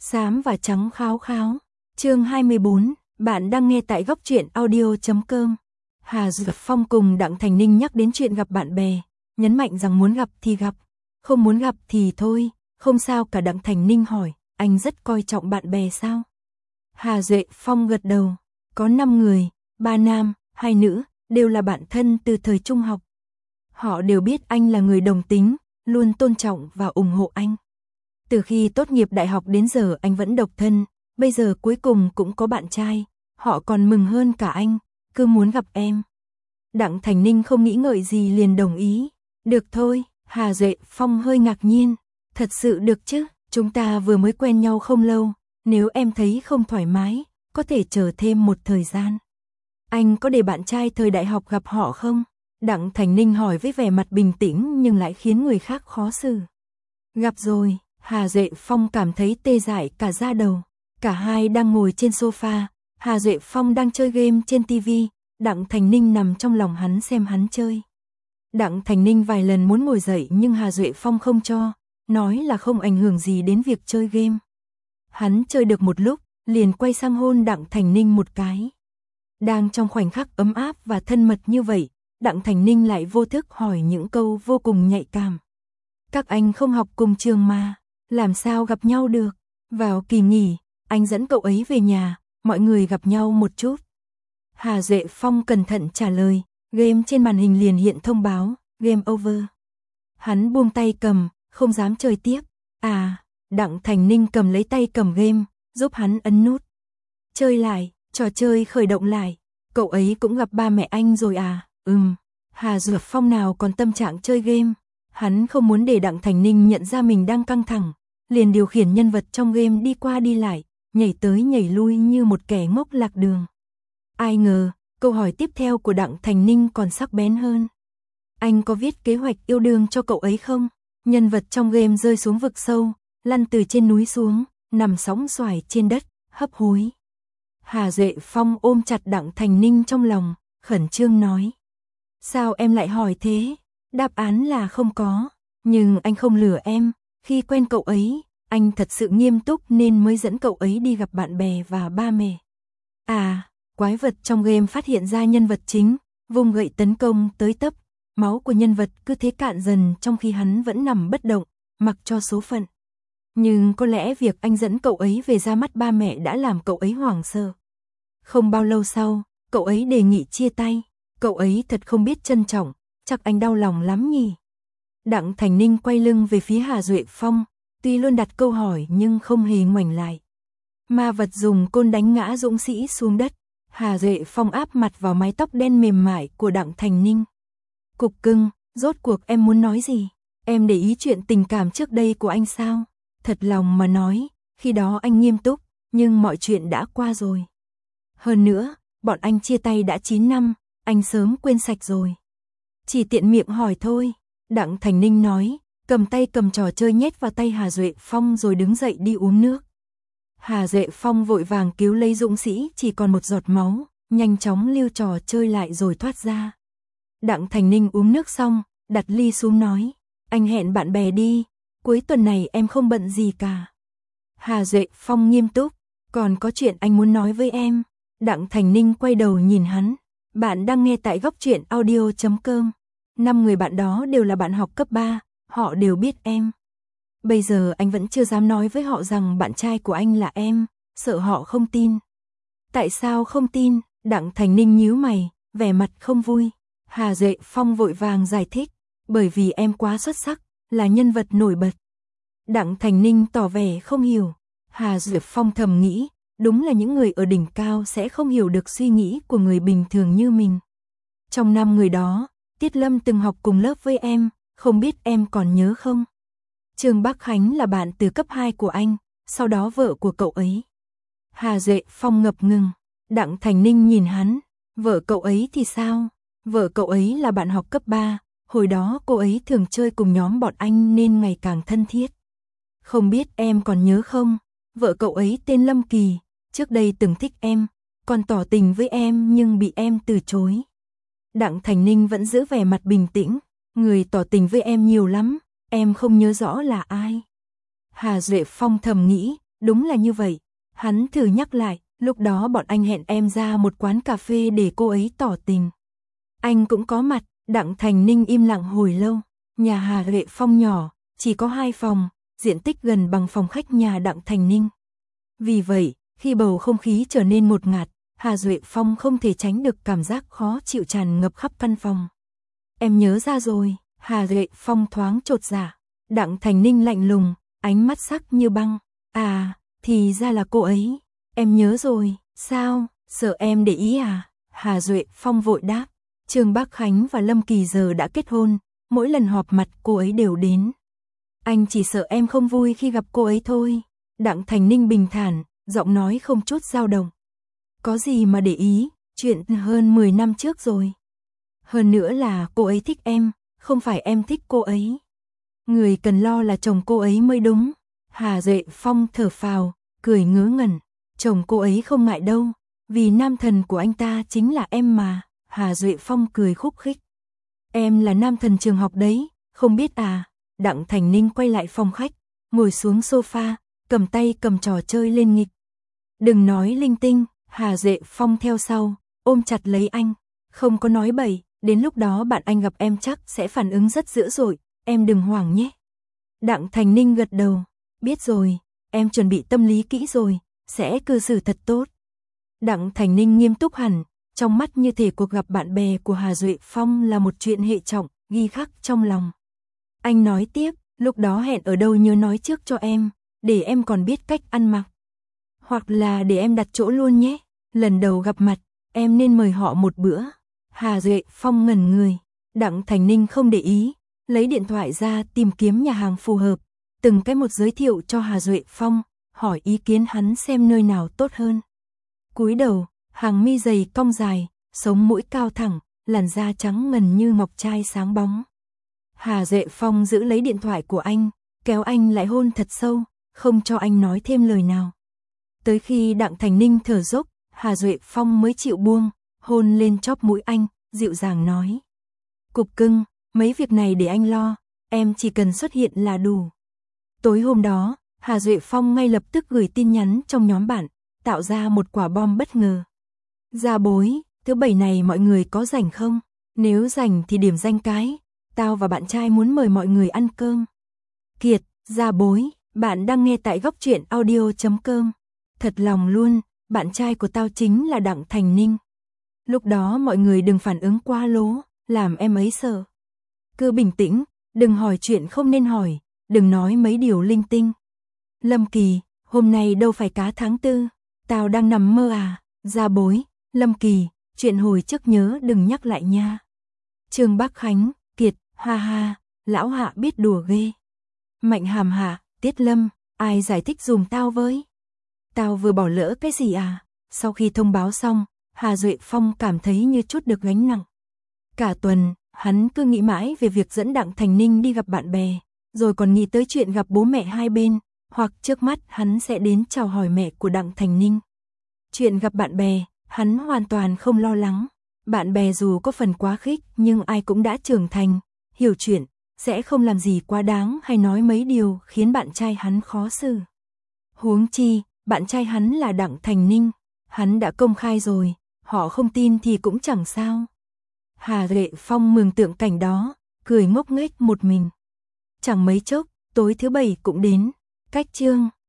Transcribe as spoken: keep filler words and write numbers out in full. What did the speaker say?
Xám và trắng kháo kháo. Chương hai mươi bốn, bạn đang nghe tại góc truyện audio chấm com. Hà Duyệt Phong cùng Đặng Thành Ninh nhắc đến chuyện gặp bạn bè, nhấn mạnh rằng muốn gặp thì gặp, không muốn gặp thì thôi, không sao cả. Đặng Thành Ninh hỏi, anh rất coi trọng bạn bè sao? Hà Duệ Phong gật đầu, có năm người, ba nam, hai nữ, đều là bạn thân từ thời trung học. Họ đều biết anh là người đồng tính, luôn tôn trọng và ủng hộ anh. Từ khi tốt nghiệp đại học đến giờ anh vẫn độc thân, bây giờ cuối cùng cũng có bạn trai, họ còn mừng hơn cả anh, cứ muốn gặp em. Đặng Thành Ninh không nghĩ ngợi gì liền đồng ý, được thôi. Hà Duệ Phong hơi ngạc nhiên, thật sự được chứ, chúng ta vừa mới quen nhau không lâu, nếu em thấy không thoải mái, có thể chờ thêm một thời gian. Anh có để bạn trai thời đại học gặp họ không? Đặng Thành Ninh hỏi với vẻ mặt bình tĩnh nhưng lại khiến người khác khó xử. Gặp rồi. Hà Duệ Phong cảm thấy tê dại cả da đầu. Cả hai đang ngồi trên sofa, Hà Duệ Phong đang chơi game trên tivi, Đặng Thành Ninh nằm trong lòng hắn xem hắn chơi. Đặng Thành Ninh vài lần muốn ngồi dậy nhưng Hà Duệ Phong không cho, nói là không ảnh hưởng gì đến việc chơi game. Hắn chơi được một lúc, liền quay sang hôn Đặng Thành Ninh một cái. Đang trong khoảnh khắc ấm áp và thân mật như vậy, Đặng Thành Ninh lại vô thức hỏi những câu vô cùng nhạy cảm. Các anh không học cùng trường mà, làm sao gặp nhau được? Vào kỳ nghỉ, anh dẫn cậu ấy về nhà, mọi người gặp nhau một chút. Hà Duệ Phong cẩn thận trả lời, game trên màn hình liền hiện thông báo, game over. Hắn buông tay cầm, không dám chơi tiếp. À, Đặng Thành Ninh cầm lấy tay cầm game, giúp hắn ấn nút. Chơi lại, trò chơi khởi động lại. Cậu ấy cũng gặp ba mẹ anh rồi à? Ừm. Hà Duệ Phong nào còn tâm trạng chơi game. Hắn không muốn để Đặng Thành Ninh nhận ra mình đang căng thẳng, liền điều khiển nhân vật trong game đi qua đi lại, nhảy tới nhảy lui như một kẻ ngốc lạc đường. Ai ngờ, câu hỏi tiếp theo của Đặng Thành Ninh còn sắc bén hơn. Anh có viết kế hoạch yêu đương cho cậu ấy không? Nhân vật trong game rơi xuống vực sâu, lăn từ trên núi xuống, nằm sóng xoài trên đất, hấp hối. Hà Duệ Phong ôm chặt Đặng Thành Ninh trong lòng, khẩn trương nói. Sao em lại hỏi thế? Đáp án là không có, nhưng anh không lừa em, khi quen cậu ấy, anh thật sự nghiêm túc nên mới dẫn cậu ấy đi gặp bạn bè và ba mẹ. À, quái vật trong game phát hiện ra nhân vật chính, vung gậy tấn công tới tấp, máu của nhân vật cứ thế cạn dần trong khi hắn vẫn nằm bất động, mặc cho số phận. Nhưng có lẽ việc anh dẫn cậu ấy về ra mắt ba mẹ đã làm cậu ấy hoảng sợ. Không bao lâu sau, cậu ấy đề nghị chia tay, cậu ấy thật không biết trân trọng. Chắc anh đau lòng lắm nhỉ. Đặng Thành Ninh quay lưng về phía Hà Duệ Phong, tuy luôn đặt câu hỏi nhưng không hề ngoảnh lại. Ma vật dùng côn đánh ngã dũng sĩ xuống đất. Hà Duệ Phong áp mặt vào mái tóc đen mềm mại của Đặng Thành Ninh. Cục cưng, rốt cuộc em muốn nói gì? Em để ý chuyện tình cảm trước đây của anh sao? Thật lòng mà nói, khi đó anh nghiêm túc, nhưng mọi chuyện đã qua rồi. Hơn nữa, bọn anh chia tay đã chín năm, anh sớm quên sạch rồi. Chỉ tiện miệng hỏi thôi, Đặng Thành Ninh nói, cầm tay cầm trò chơi nhét vào tay Hà Duệ Phong rồi đứng dậy đi uống nước. Hà Duệ Phong vội vàng cứu lấy dũng sĩ chỉ còn một giọt máu, nhanh chóng lưu trò chơi lại rồi thoát ra. Đặng Thành Ninh uống nước xong, đặt ly xuống nói, anh hẹn bạn bè đi, cuối tuần này em không bận gì cả. Hà Duệ Phong nghiêm túc, còn có chuyện anh muốn nói với em. Đặng Thành Ninh quay đầu nhìn hắn, bạn đang nghe tại góc truyện audio chấm com. Năm người bạn đó đều là bạn học cấp ba, họ đều biết em. Bây giờ anh vẫn chưa dám nói với họ rằng bạn trai của anh là em, sợ họ không tin. Tại sao không tin? Đặng Thành Ninh nhíu mày, vẻ mặt không vui. Hà Duệ Phong vội vàng giải thích, bởi vì em quá xuất sắc, là nhân vật nổi bật. Đặng Thành Ninh tỏ vẻ không hiểu. Hà Duệ Phong thầm nghĩ, đúng là những người ở đỉnh cao sẽ không hiểu được suy nghĩ của người bình thường như mình. Trong năm người đó, Tiết Lâm từng học cùng lớp với em, không biết em còn nhớ không? Trương Bắc Khánh là bạn từ cấp hai của anh, sau đó vợ của cậu ấy. Hà Duệ Phong ngập ngừng, Đặng Thành Ninh nhìn hắn, vợ cậu ấy thì sao? Vợ cậu ấy là bạn học cấp ba, hồi đó cô ấy thường chơi cùng nhóm bọn anh nên ngày càng thân thiết. Không biết em còn nhớ không? Vợ cậu ấy tên Lâm Kỳ, trước đây từng thích em, còn tỏ tình với em nhưng bị em từ chối. Đặng Thành Ninh vẫn giữ vẻ mặt bình tĩnh, người tỏ tình với em nhiều lắm, em không nhớ rõ là ai. Hà Duệ Phong thầm nghĩ, Đúng là như vậy. Hắn thử nhắc lại, lúc đó bọn anh hẹn em ra một quán cà phê để cô ấy tỏ tình. Anh cũng có mặt. Đặng Thành Ninh im lặng hồi lâu. Nhà Hà Duệ Phong nhỏ, chỉ có hai phòng, diện tích gần bằng phòng khách nhà Đặng Thành Ninh. Vì vậy, khi bầu không khí trở nên ngột ngạt, Hà Duệ Phong không thể tránh được cảm giác khó chịu tràn ngập khắp căn phòng. Em nhớ ra rồi. Hà Duệ Phong thoáng chột dạ. Đặng Thành Ninh lạnh lùng, ánh mắt sắc như băng. À, thì ra là cô ấy. Em nhớ rồi. Sao, sợ em để ý à? Hà Duệ Phong vội đáp. Trương Bác Khánh và Lâm Kỳ giờ đã kết hôn, mỗi lần họp mặt cô ấy đều đến. Anh chỉ sợ em không vui khi gặp cô ấy thôi. Đặng Thành Ninh bình thản, giọng nói không chút dao động. Có gì mà để ý, chuyện hơn mười năm trước rồi. Hơn nữa là cô ấy thích em, không phải em thích cô ấy. Người cần lo là chồng cô ấy mới đúng. Hà Duệ Phong thở phào, cười ngớ ngẩn. Chồng cô ấy không ngại đâu, vì nam thần của anh ta chính là em mà. Hà Duệ Phong cười khúc khích. Em là nam thần trường học đấy, không biết à? Đặng Thành Ninh quay lại phòng khách, ngồi xuống sofa, cầm tay cầm trò chơi lên nghịch. Đừng nói linh tinh. Hà Duệ Phong theo sau, ôm chặt lấy anh. Không có nói bậy, đến lúc đó bạn anh gặp em chắc sẽ phản ứng rất dữ dội, em đừng hoảng nhé. Đặng Thành Ninh gật đầu. Biết rồi, em chuẩn bị tâm lý kỹ rồi, sẽ cư xử thật tốt. Đặng Thành Ninh nghiêm túc hẳn, trong mắt như thể cuộc gặp bạn bè của Hà Duệ Phong là một chuyện hệ trọng, ghi khắc trong lòng. Anh nói tiếp, lúc đó hẹn ở đâu nhớ nói trước cho em, để em còn biết cách ăn mặc. Hoặc là để em đặt chỗ luôn nhé, lần đầu gặp mặt, em nên mời họ một bữa. Hà Duệ Phong ngẩn người, Đặng Thành Ninh không để ý, lấy điện thoại ra tìm kiếm nhà hàng phù hợp, từng cái một giới thiệu cho Hà Duệ Phong, hỏi ý kiến hắn xem nơi nào tốt hơn. Cúi đầu, hàng mi dày cong dài, sống mũi cao thẳng, làn da trắng ngần như ngọc trai sáng bóng. Hà Duệ Phong giữ lấy điện thoại của anh, kéo anh lại hôn thật sâu, không cho anh nói thêm lời nào. Tới khi Đặng Thành Ninh thở dốc, Hà Duệ Phong mới chịu buông, hôn lên chóp mũi anh, dịu dàng nói. Cục cưng, mấy việc này để anh lo, em chỉ cần xuất hiện là đủ. Tối hôm đó, Hà Duệ Phong ngay lập tức gửi tin nhắn trong nhóm bạn, tạo ra một quả bom bất ngờ. Gia bối, thứ bảy này mọi người có rảnh không? Nếu rảnh thì điểm danh cái, tao và bạn trai muốn mời mọi người ăn cơm. Kiệt, gia bối, bạn đang nghe tại góc truyện audio chấm com. Thật lòng luôn, bạn trai của tao chính là Đặng Thành Ninh. Lúc đó mọi người đừng phản ứng quá lố, làm em ấy sợ. Cứ bình tĩnh, đừng hỏi chuyện không nên hỏi, đừng nói mấy điều linh tinh. Lâm Kỳ, hôm nay đâu phải cá tháng tư, tao đang nằm mơ à? Gia bối, Lâm Kỳ, chuyện hồi trước nhớ đừng nhắc lại nha. Trương Bác Khánh, Kiệt, ha ha, lão Hạ biết đùa ghê. Mạnh Hàm Hạ, Tiết Lâm, ai giải thích dùm tao với? Tao vừa bỏ lỡ cái gì à? Sau khi thông báo xong, Hà Duệ Phong cảm thấy như chút được gánh nặng. Cả tuần, hắn cứ nghĩ mãi về việc dẫn Đặng Thành Ninh đi gặp bạn bè, rồi còn nghĩ tới chuyện gặp bố mẹ hai bên, hoặc trước mắt hắn sẽ đến chào hỏi mẹ của Đặng Thành Ninh. Chuyện gặp bạn bè, hắn hoàn toàn không lo lắng. Bạn bè dù có phần quá khích nhưng ai cũng đã trưởng thành, hiểu chuyện, sẽ không làm gì quá đáng hay nói mấy điều khiến bạn trai hắn khó xử. Huống chi, bạn trai hắn là Đặng Thành Ninh, hắn đã công khai rồi, họ không tin thì cũng chẳng sao. Hà Duệ Phong mường tượng cảnh đó, cười ngốc nghếch một mình. Chẳng mấy chốc, tối thứ bảy cũng đến, cách chương